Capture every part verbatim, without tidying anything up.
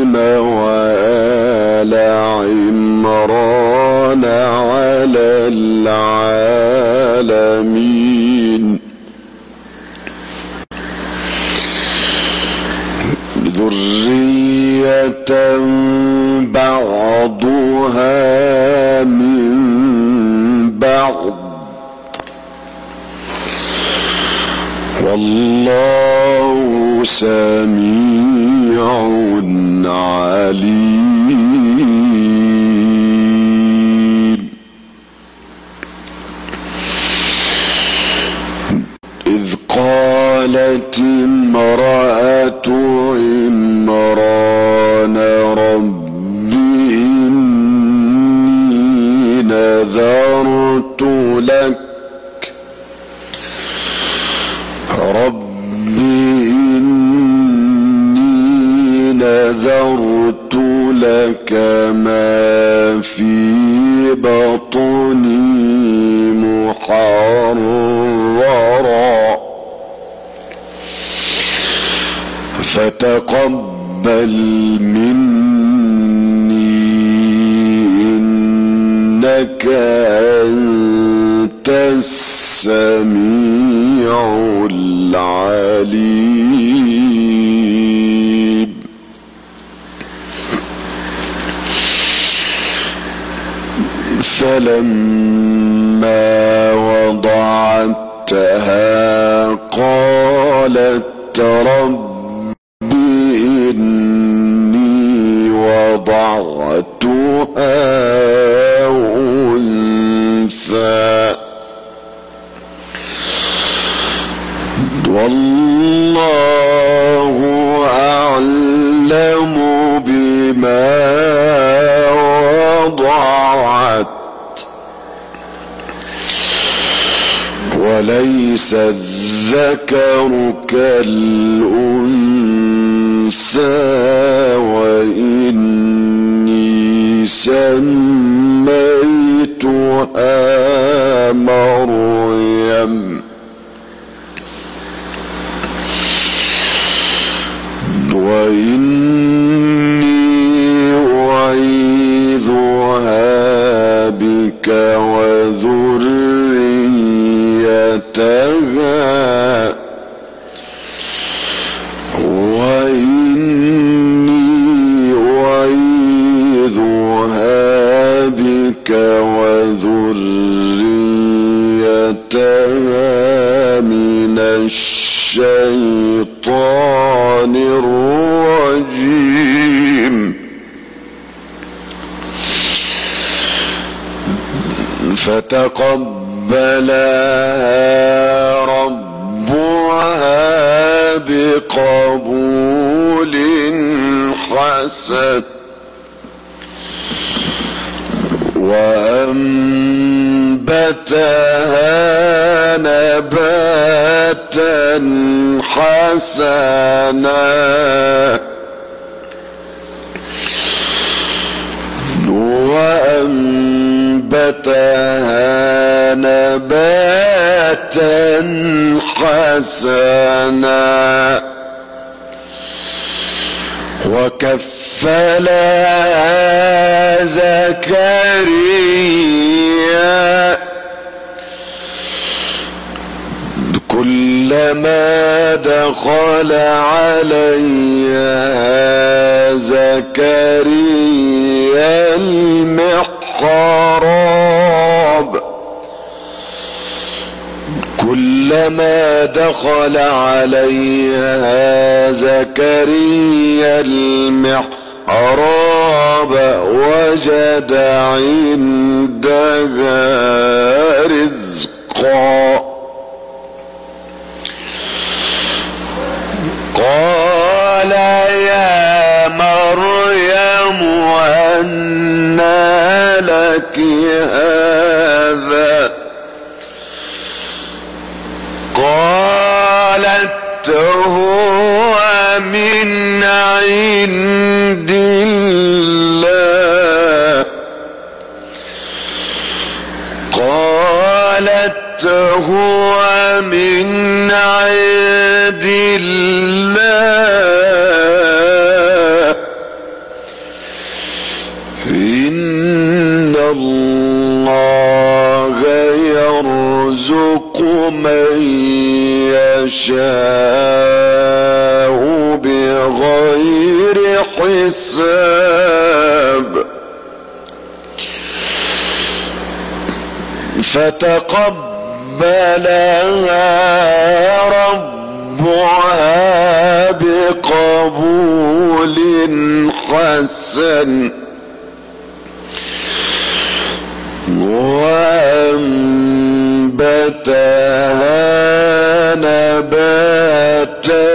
وآل عمران على العالمين. ذرية بعضها من بعض والله سميع عليم. إذ قالت امرأة عمران رب إني نذرت لك رب إني نذرت لك ما في بطني محررا فتقبل مني إنك أنت السميع العليم. فلما وضعتها قالت رب إني وضعتها أنثى والله أعلم بما وضعت وليس الذكر كالأنثى وإني سميتها مريم وإني أعيذها بك وذريتها وإني أعيذها بك وذريتها من الشيطان الرجيم. فتقبلها ربها بقبول حسن وأنبتها نباتا حسنا وأنبتها نباتا حسنا وكفلها زكريا كلما دخل عليها زكريا المحراب كلما دخل عليها زكريا المحراب وجد عندها رزقا قال يا مريم أنى لك هذا قالت هو من عند الله قالت هو من عند الله يشاء بغير حساب فتقبلها ربها بقبول حسن وأنبتها نباتا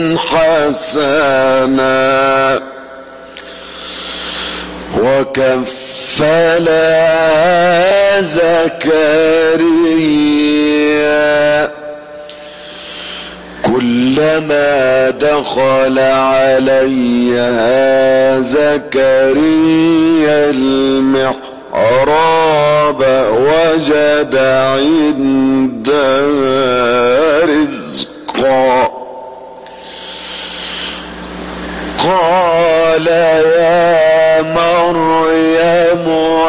حسنا وكفلها زكريا كلما دخل عليها زكريا المحراب وجد عندها رزقا قال يا مريم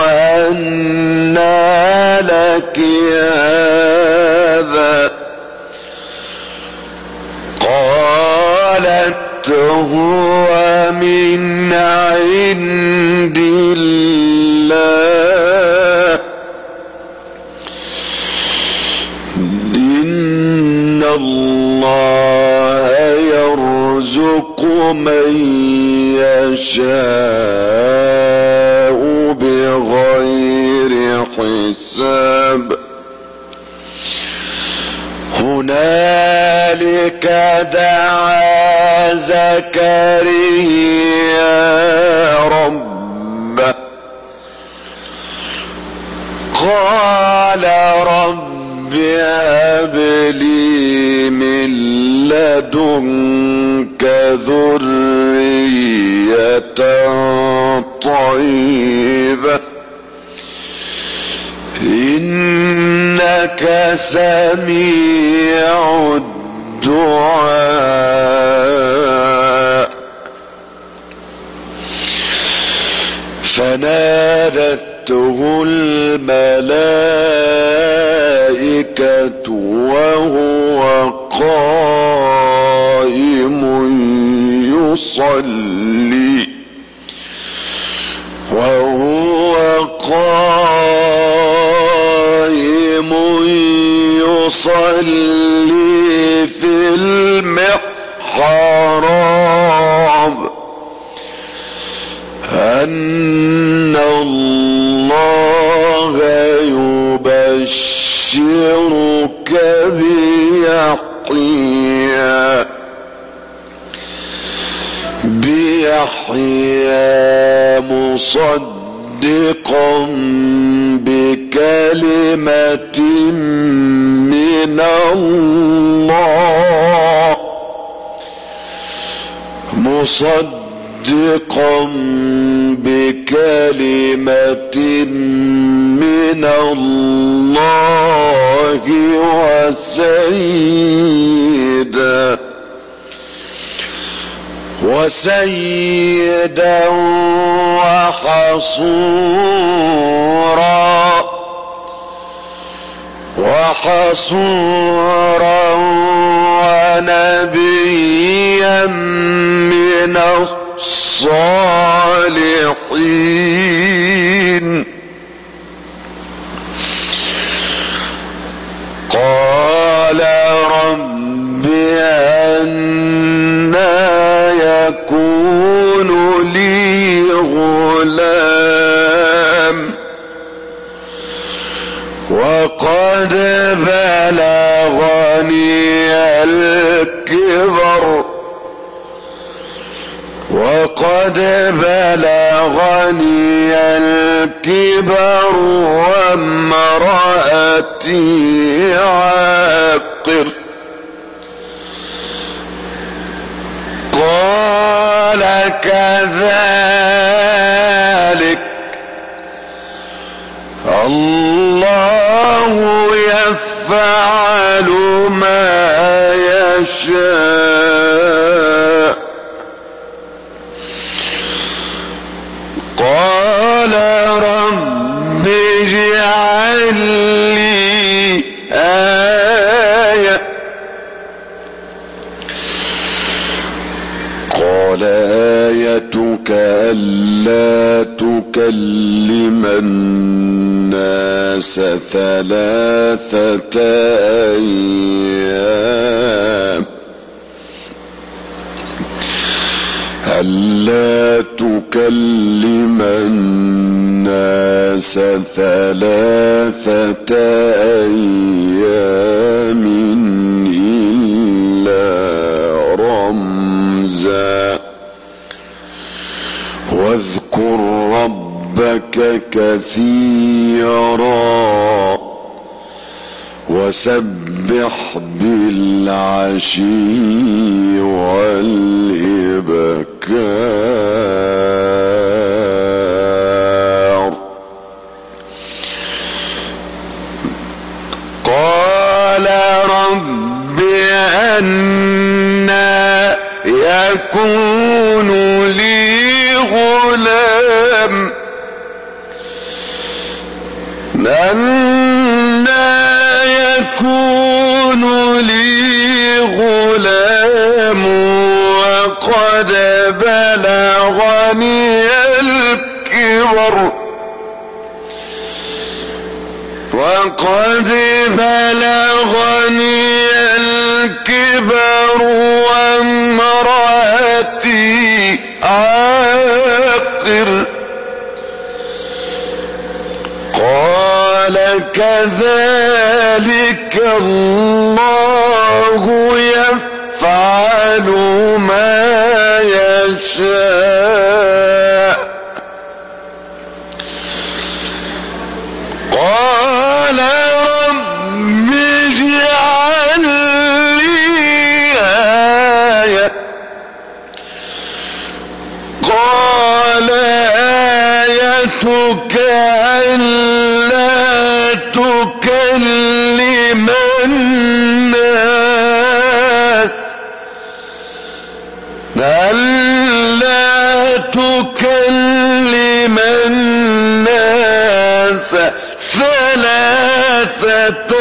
أنى لك هذا قالت هو من عند الله إن الله يرزق من يشاء بغير حساب هنالك دعا زكريا ربه قال رب هب لي من لدنك ذرية طيبة إنك سميع الدعاء فنادته الملائكة وهو قائم يصلي وهو قائم يصلي في المحراب أن الله يبشرك بيحيى بيحيى مصدقا بكلمة من الله مصدقا بكلمة من الله وسيدا وسيدا وحصورا وحصورا ونبيا من الصالحين قال رب أنى يكون لي غلام وقد بلغني الكبر وقد بلغني الكبر وامرأتي عاقر قال كذلك الله يفعل ما يشاء قال رب اجعل لي آية آيتك ألا تكلم الناس ثلاثة أيام ألا تكلم الناس ثلاثة أيام إلا رمزا واذكر ربك كثيرا وسبح بالعشي والإبكار. قال رب أنى يكون لي غلام أنى يكون لي غلام وقد بلغني الكبر وقد بلغني الكبر وامرأتي عاقر. قال كذلك الله يفعل ما يشاء. قال رب اجعل لي آية. قال آيتك ألا تكلم الناس ألا تكلم الناس ثلاثة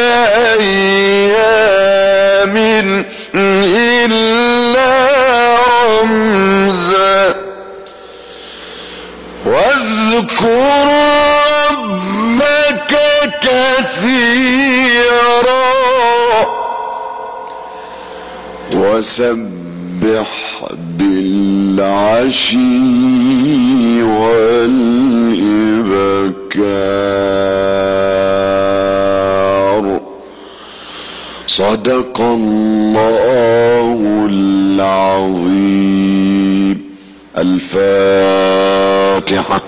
أيام إلا رمزا واذكر ربك كثيرا وسبح بالعشي والإبكار. صدق الله العظيم. الفاتحة.